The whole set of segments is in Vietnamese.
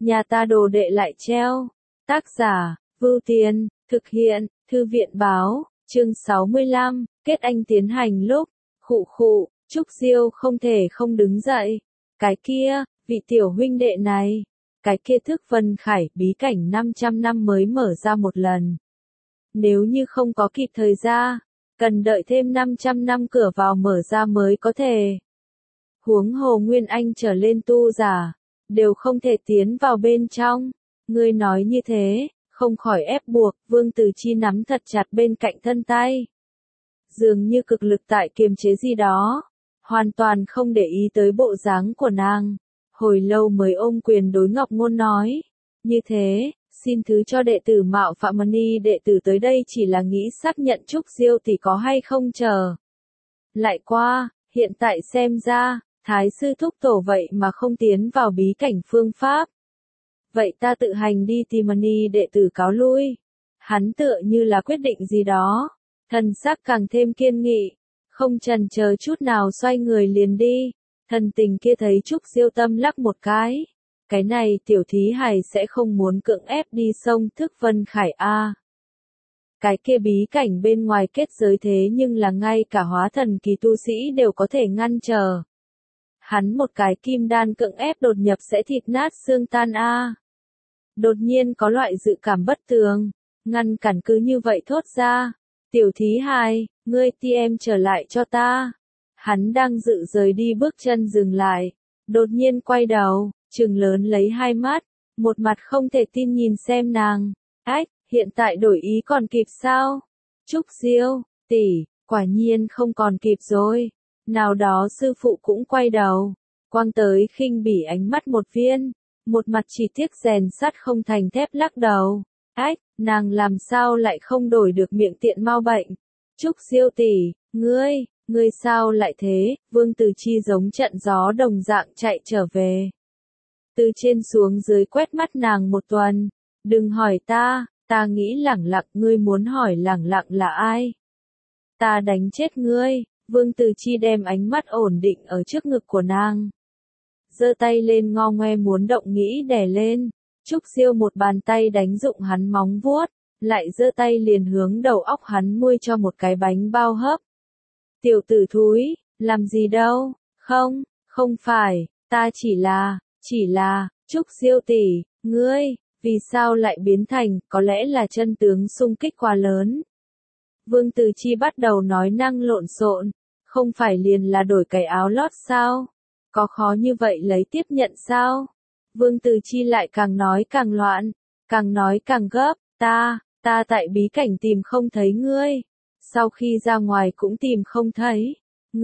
nhà ta đồ đệ lại treo. Tác giả, Vưu Tiên, thực hiện, Thư viện báo, chương 65, kết anh tiến hành lúc, khụ, Trúc Diêu không thể không đứng dậy. Cái kia, vị tiểu huynh đệ này, cái kia Thức Vân Khải bí cảnh 500 năm mới mở ra một lần. Nếu như không có kịp thời ra, cần đợi thêm 500 năm cửa vào mở ra mới có thể. Huống hồ Nguyên Anh trở lên tu giả, đều không thể tiến vào bên trong. Ngươi nói như thế, không khỏi ép buộc, Vương Từ Chi nắm thật chặt bên cạnh thân tay. Dường như cực lực tại kiềm chế gì đó, hoàn toàn không để ý tới bộ dáng của nàng. Hồi lâu mới ôm quyền đối Ngọc Ngôn nói, như thế, xin thứ cho đệ tử mạo phạm Mani đệ tử tới đây chỉ là nghĩ xác nhận Trúc Diêu tỷ có hay không chờ. Lại qua, hiện tại xem ra, Thái sư thúc tổ vậy mà không tiến vào bí cảnh phương pháp. Vậy ta tự hành đi tìm Mani đệ tử cáo lui. Hắn tựa như là quyết định gì đó, thần sắc càng thêm kiên nghị, không chần chờ chút nào xoay người liền đi. Thần tình kia thấy Trúc Diêu tâm lắc một cái. Cái này tiểu thí hài sẽ không muốn cưỡng ép đi sông Thức Vân Khải a. Cái kia bí cảnh bên ngoài kết giới thế nhưng là ngay cả hóa thần kỳ tu sĩ đều có thể ngăn trở. Hắn một cái kim đan cưỡng ép đột nhập sẽ thịt nát xương tan a. Đột nhiên có loại dự cảm bất tường, ngăn cản cứ như vậy thốt ra. Tiểu thí hài, ngươi ti em trở lại cho ta. Hắn đang dự rời đi bước chân dừng lại, đột nhiên quay đầu, trừng lớn lấy hai mắt, một mặt không thể tin nhìn xem nàng. Ách, hiện tại đổi ý còn kịp sao? Trúc Diêu, tỷ, quả nhiên không còn kịp rồi. Nào đó sư phụ cũng quay đầu, quang tới khinh bỉ ánh mắt một viên, một mặt chỉ tiếc rèn sắt không thành thép lắc đầu. Ách, nàng làm sao lại không đổi được miệng tiện mau bệnh? Trúc Diêu tỷ, ngươi sao lại thế? Vương Từ Chi giống trận gió đồng dạng chạy trở về. Từ trên xuống dưới quét mắt nàng một tuần. Đừng hỏi ta nghĩ lẳng lặng, ngươi muốn hỏi lẳng lặng là ai? Ta đánh chết ngươi. Vương Từ Chi đem ánh mắt ổn định ở trước ngực của nàng. Giơ tay lên ngo ngoe muốn động nghĩ đè lên. Trúc Diêu một bàn tay đánh dụng hắn móng vuốt, lại giơ tay liền hướng đầu óc hắn muôi cho một cái bánh bao hấp. Tiểu tử thúi, làm gì đâu? Không phải, ta chỉ là, Trúc Diêu tỷ, ngươi, vì sao lại biến thành, có lẽ là chân tướng xung kích quá lớn. Vương Từ Chi bắt đầu nói năng lộn xộn, không phải liền là đổi cái áo lót sao? Có khó như vậy lấy tiếp nhận sao? Vương Từ Chi lại càng nói càng loạn, càng nói càng gấp, ta tại bí cảnh tìm không thấy ngươi. Sau khi ra ngoài cũng tìm không thấy.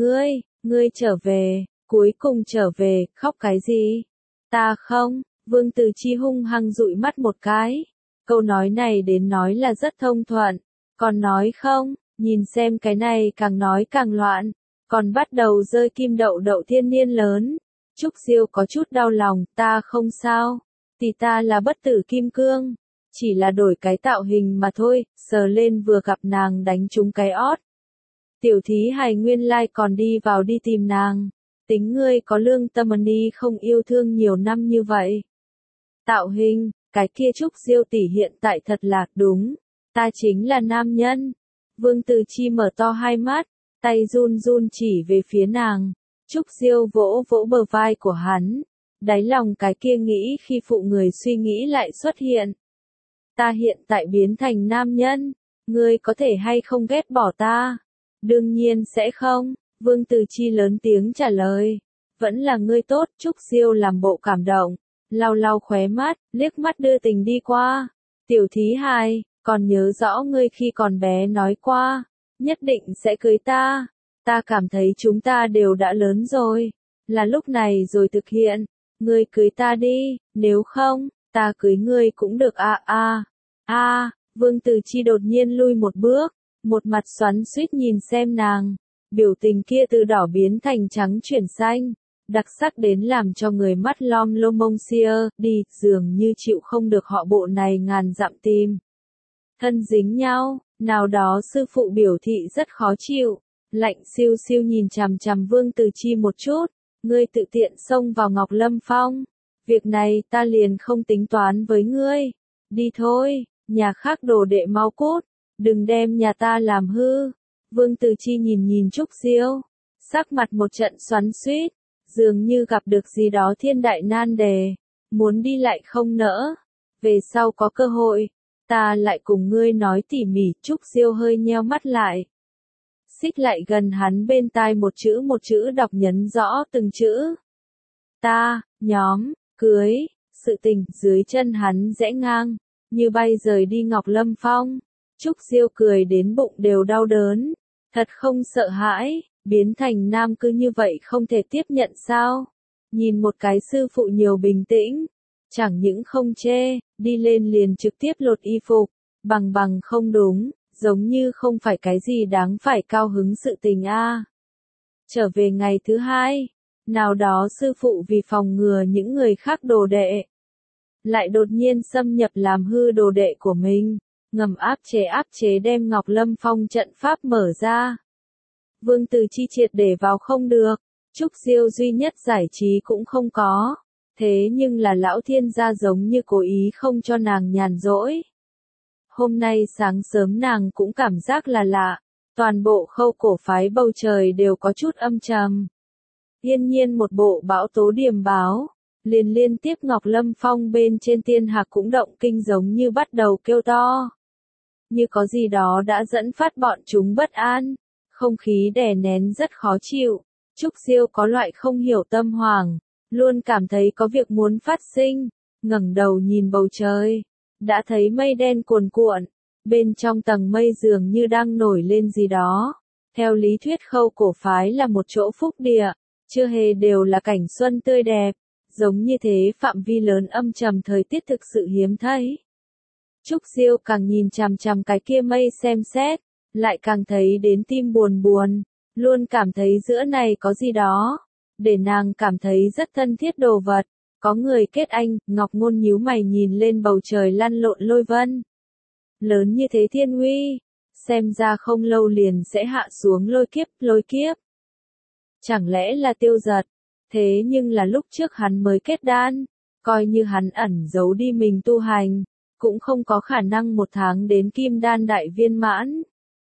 Ngươi trở về, cuối cùng trở về, khóc cái gì? Ta không, Vương Từ Chi hung hăng dụi mắt một cái. Câu nói này đến nói là rất thông thuận, còn nói không, nhìn xem cái này càng nói càng loạn, còn bắt đầu rơi kim đậu đậu thiên niên lớn. Trúc Diêu có chút đau lòng, ta không sao, tỷ ta là bất tử kim cương, chỉ là đổi cái tạo hình mà thôi, sờ lên vừa gặp nàng đánh trúng cái ót. Tiểu thí hài nguyên lai còn đi vào đi tìm nàng, tính ngươi có lương tâm Mani không yêu thương nhiều năm như vậy. Tạo hình, cái kia Trúc Diêu tỷ hiện tại thật là đúng, ta chính là nam nhân. Vương Từ Chi mở to hai mắt, tay run run chỉ về phía nàng. Trúc Diêu vỗ vỗ bờ vai của hắn, đáy lòng cái kia nghĩ khi phụ người suy nghĩ lại xuất hiện. Ta hiện tại biến thành nam nhân, ngươi có thể hay không ghét bỏ ta? Đương nhiên sẽ không, Vương Từ Chi lớn tiếng trả lời. Vẫn là ngươi tốt. Trúc Diêu làm bộ cảm động, lau lau khóe mắt, liếc mắt đưa tình đi qua. Tiểu thí hài, còn nhớ rõ ngươi khi còn bé nói qua, nhất định sẽ cưới ta. Ta cảm thấy chúng ta đều đã lớn rồi, là lúc này rồi thực hiện. Ngươi cưới ta đi, nếu không, ta cưới ngươi cũng được Vương Từ Chi đột nhiên lui một bước, một mặt xoắn xuýt nhìn xem nàng, biểu tình kia từ đỏ biến thành trắng chuyển xanh, đặc sắc đến làm cho người mắt lom lom mông xia, đi, dường như chịu không được họ bộ này ngàn dặm tìm. Thân dính nhau, nào đó sư phụ biểu thị rất khó chịu, lạnh siêu siêu nhìn chằm chằm Vương Từ Chi một chút, ngươi tự tiện xông vào Ngọc Lâm Phong, việc này ta liền không tính toán với ngươi. Đi thôi, nhà khác đồ đệ mau cút, đừng đem nhà ta làm hư. Vương Từ Chi nhìn nhìn Trúc Diêu, sắc mặt một trận xoắn xuýt, dường như gặp được gì đó thiên đại nan đề, muốn đi lại không nỡ. Về sau có cơ hội, ta lại cùng ngươi nói tỉ mỉ. Trúc Diêu hơi nheo mắt lại, xích lại gần hắn bên tai một chữ đọc nhấn rõ từng chữ. Ta, nhóm, cưới, sự tình. Dưới chân hắn rẽ ngang, như bay rời đi Ngọc Lâm Phong. Trúc Diêu cười đến bụng đều đau đớn, thật không sợ hãi, biến thành nam cứ như vậy không thể tiếp nhận sao? Nhìn một cái sư phụ nhiều bình tĩnh, chẳng những không chê, đi lên liền trực tiếp lột y phục, bằng không đúng, giống như không phải cái gì đáng phải cao hứng sự tình a. Trở về ngày thứ hai, nào đó sư phụ vì phòng ngừa những người khác đồ đệ, lại đột nhiên xâm nhập làm hư đồ đệ của mình, ngầm áp chế đem Ngọc Lâm Phong trận pháp mở ra. Vương Từ Chi triệt để vào không được, Trúc Diêu duy nhất giải trí cũng không có, thế nhưng là lão thiên gia giống như cố ý không cho nàng nhàn rỗi. Hôm nay sáng sớm nàng cũng cảm giác là lạ, toàn bộ Khâu Cổ phái bầu trời đều có chút âm trầm. Yên nhiên một bộ bão tố điềm báo, liên tiếp Ngọc Lâm Phong bên trên tiên hạc cũng động kinh giống như bắt đầu kêu to. Như có gì đó đã dẫn phát bọn chúng bất an, không khí đè nén rất khó chịu. Trúc Diêu có loại không hiểu tâm hoàng, luôn cảm thấy có việc muốn phát sinh, ngẩng đầu nhìn bầu trời, đã thấy mây đen cuồn cuộn, bên trong tầng mây dường như đang nổi lên gì đó. Theo lý thuyết Khâu Cổ phái là một chỗ phúc địa, chưa hề đều là cảnh xuân tươi đẹp, giống như thế phạm vi lớn âm trầm thời tiết thực sự hiếm thấy. Trúc Diêu càng nhìn chằm chằm cái kia mây xem xét, lại càng thấy đến tim buồn buồn, luôn cảm thấy giữa này có gì đó, để nàng cảm thấy rất thân thiết đồ vật. Có người kết anh. Ngọc Ngôn nhíu mày nhìn lên bầu trời lăn lộn lôi vân. Lớn như thế thiên uy, xem ra không lâu liền sẽ hạ xuống lôi kiếp. Chẳng lẽ là Tiêu Giật? Thế nhưng là lúc trước hắn mới kết đan, coi như hắn ẩn giấu đi mình tu hành, cũng không có khả năng một tháng đến kim đan đại viên mãn.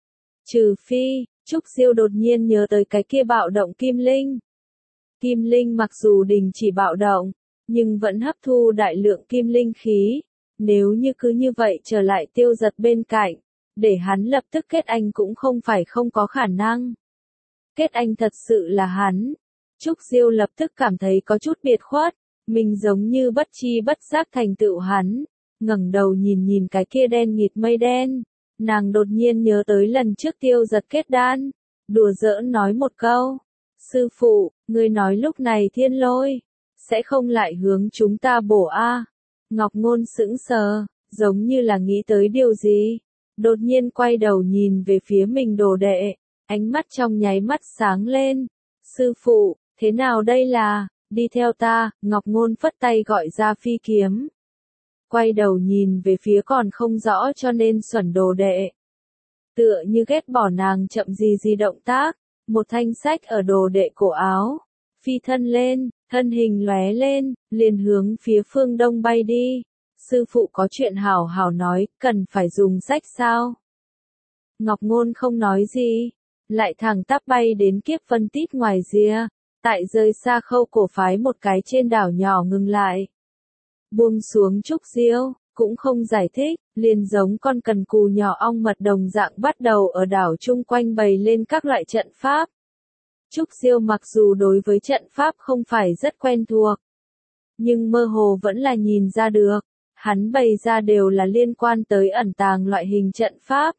Trừ phi, Trúc Diêu đột nhiên nhớ tới cái kia bạo động Kim Linh. Kim Linh mặc dù đình chỉ bạo động, nhưng vẫn hấp thu đại lượng kim linh khí. Nếu như cứ như vậy trở lại Tiêu Giật bên cạnh, để hắn lập tức kết anh cũng không phải không có khả năng. Kết anh thật sự là hắn. Trúc Diêu lập tức cảm thấy có chút biệt khuất, mình giống như bất chi bất giác thành tựu hắn. Ngẩng đầu nhìn nhìn cái kia đen nghịt mây đen, nàng đột nhiên nhớ tới lần trước Tiêu Giật kết đan, đùa giỡn nói một câu: "Sư phụ, ngươi nói lúc này thiên lôi sẽ không lại hướng chúng ta bổ a?" Ngọc Ngôn sững sờ, giống như là nghĩ tới điều gì, đột nhiên quay đầu nhìn về phía mình đồ đệ, ánh mắt trong nháy mắt sáng lên. "Sư phụ, thế nào đây là, đi theo ta." Ngọc Ngôn phất tay gọi ra phi kiếm. Quay đầu nhìn về phía còn không rõ cho nên xuẩn đồ đệ. Tựa như ghét bỏ nàng chậm gì động tác, một thanh sách ở đồ đệ cổ áo, phi thân lên, thân hình lóe lên, liền hướng phía phương đông bay đi. "Sư phụ có chuyện hảo hảo nói, cần phải dùng sách sao?" Ngọc Ngôn không nói gì, lại thẳng tắp bay đến Kiếp Vân Tít ngoài rìa, tại rời xa Khâu Cổ phái một cái trên đảo nhỏ ngừng lại. Buông xuống Trúc Diêu, cũng không giải thích, liền giống con cần cù nhỏ ong mật đồng dạng bắt đầu ở đảo chung quanh bày lên các loại trận pháp. Trúc Diêu mặc dù đối với trận pháp không phải rất quen thuộc, nhưng mơ hồ vẫn là nhìn ra được, hắn bày ra đều là liên quan tới ẩn tàng loại hình trận pháp.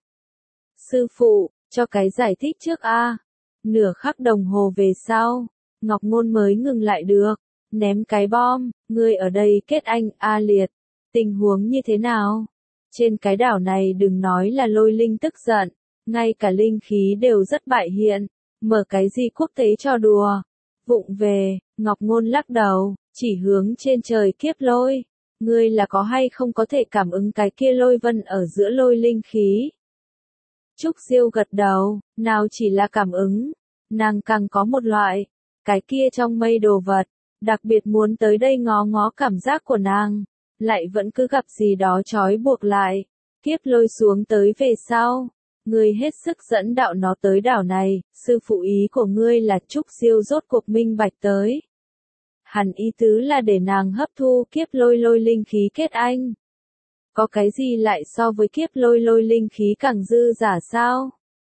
"Sư phụ, cho cái giải thích trước a." Nửa khắc đồng hồ về sau, Ngọc Ngôn mới ngừng lại được, ném cái bom: "Ngươi ở đây kết anh, A Liệt, tình huống như thế nào? Trên cái đảo này đừng nói là lôi linh tức giận, ngay cả linh khí đều rất bại hiện, mở cái gì quốc tế trò đùa." Vụng về, Ngọc Ngôn lắc đầu, chỉ hướng trên trời kiếp lôi. "Ngươi là có hay không có thể cảm ứng cái kia lôi vân ở giữa lôi linh khí?" Trúc Diêu gật đầu, nào chỉ là cảm ứng, nàng càng có một loại, cái kia trong mây đồ vật, đặc biệt muốn tới đây ngó ngó cảm giác của nàng, lại vẫn cứ gặp gì đó trói buộc lại. Kiếp lôi xuống tới về sau, ngươi hết sức dẫn đạo nó tới đảo này, sư phụ ý của ngươi là Trúc Diêu rốt cuộc minh bạch tới. Hẳn ý tứ là để nàng hấp thu kiếp lôi lôi linh khí kết anh. Có cái gì lại so với kiếp lôi lôi linh khí càng dư giả sao?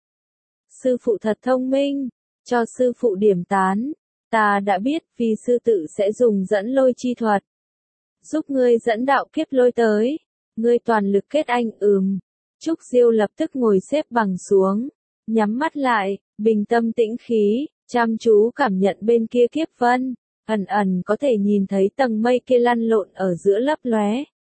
Sư phụ thật thông minh, cho sư phụ điểm tán. Ta đã biết vì sư tự sẽ dùng dẫn lôi chi thuật. Giúp ngươi dẫn đạo kiếp lôi tới. Ngươi toàn lực kết anh Trúc Diêu lập tức ngồi xếp bằng xuống. Nhắm mắt lại, bình tâm tĩnh khí, chăm chú cảm nhận bên kia kiếp vân. Ẩn ẩn có thể nhìn thấy tầng mây kia lăn lộn ở giữa lấp lóe.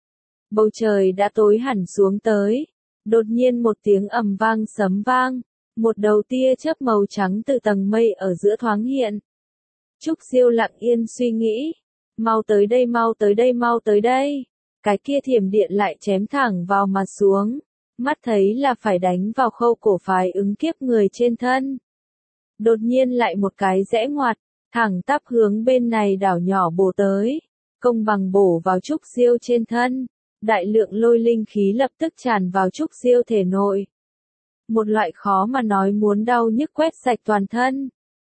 Bầu trời đã tối hẳn xuống tới. Đột nhiên một tiếng ầm vang sấm vang. Một đầu tia chớp màu trắng từ tầng mây ở giữa thoáng hiện. Trúc Diêu lặng yên suy nghĩ. Mau tới đây, mau tới đây, mau tới đây. Cái kia thiểm điện lại chém thẳng vào mà xuống. Mắt thấy là phải đánh vào khâu cổ phái ứng kiếp người trên thân. Đột nhiên lại một cái rẽ ngoặt, thẳng tắp hướng bên này đảo nhỏ bổ tới. Công bằng bổ vào Trúc Diêu trên thân. Đại lượng lôi linh khí lập tức tràn vào Trúc Diêu thể nội. Một loại khó mà nói muốn đau nhức quét sạch toàn thân.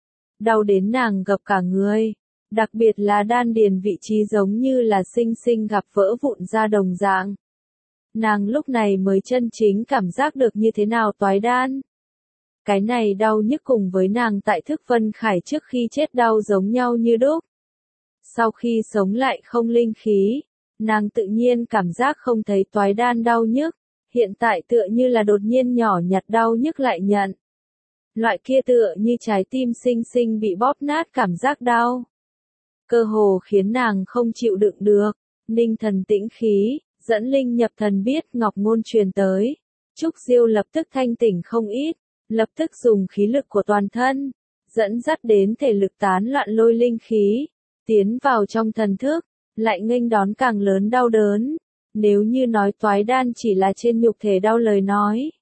Đau đến nàng gập cả người. Đặc biệt là đan điền vị trí giống như là sinh sinh gặp vỡ vụn ra đồng dạng. Nàng lúc này mới chân chính cảm giác được như thế nào toái đan. Cái này đau nhức cùng với nàng tại Thức Vân Khải trước khi chết đau giống nhau như đúc. Sau khi sống lại không linh khí, nàng tự nhiên cảm giác không thấy toái đan đau nhức. Hiện tại tựa như là đột nhiên nhỏ nhặt đau nhức lại nhận. Loại kia tựa như trái tim sinh sinh bị bóp nát cảm giác đau. Cơ hồ khiến nàng không chịu đựng được. Ninh thần tĩnh khí, dẫn linh nhập thần biết ngọc ngôn truyền tới. Trúc Diêu lập tức thanh tỉnh không ít, lập tức dùng khí lực của toàn thân, dẫn dắt đến thể lực tán loạn lôi linh khí, tiến vào trong thần thức, lại nghênh đón càng lớn đau đớn. Nếu như nói toái đan chỉ là trên nhục thể đau lời nói,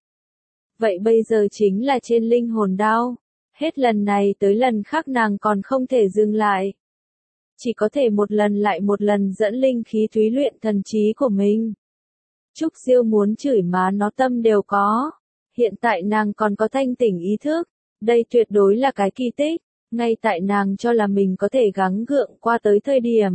vậy bây giờ chính là trên linh hồn đau. Hết lần này tới lần khác nàng còn không thể dừng lại. Chỉ có thể một lần lại một lần dẫn linh khí thúy luyện thần trí của mình. Trúc Diêu muốn chửi má nó tâm đều có. Hiện tại nàng còn có thanh tỉnh ý thức. Đây tuyệt đối là cái kỳ tích. Ngay tại nàng cho là mình có thể gắng gượng qua tới thời điểm.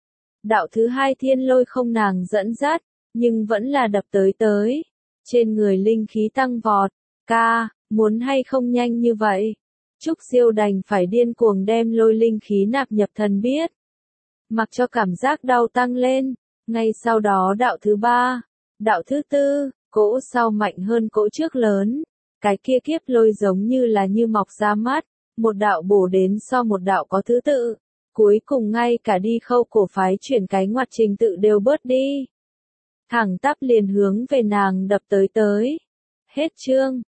Đạo thứ hai thiên lôi không nàng dẫn dắt, nhưng vẫn là đập tới. Trên người linh khí tăng vọt. Ca, muốn hay không nhanh như vậy? Trúc Diêu đành phải điên cuồng đem lôi linh khí nạp nhập thần biết. Mặc cho cảm giác đau tăng lên. Ngay sau đó đạo thứ ba, đạo thứ tư, cỗ sau mạnh hơn cỗ trước lớn. Cái kia kiếp lôi giống như là như mọc ra mắt. Một đạo bổ đến so một đạo có thứ tự. Cuối cùng ngay cả đi khâu cổ phái chuyển cái ngoặt trình tự đều bớt đi. Thẳng tắp liền hướng về nàng đập tới. Hết chương.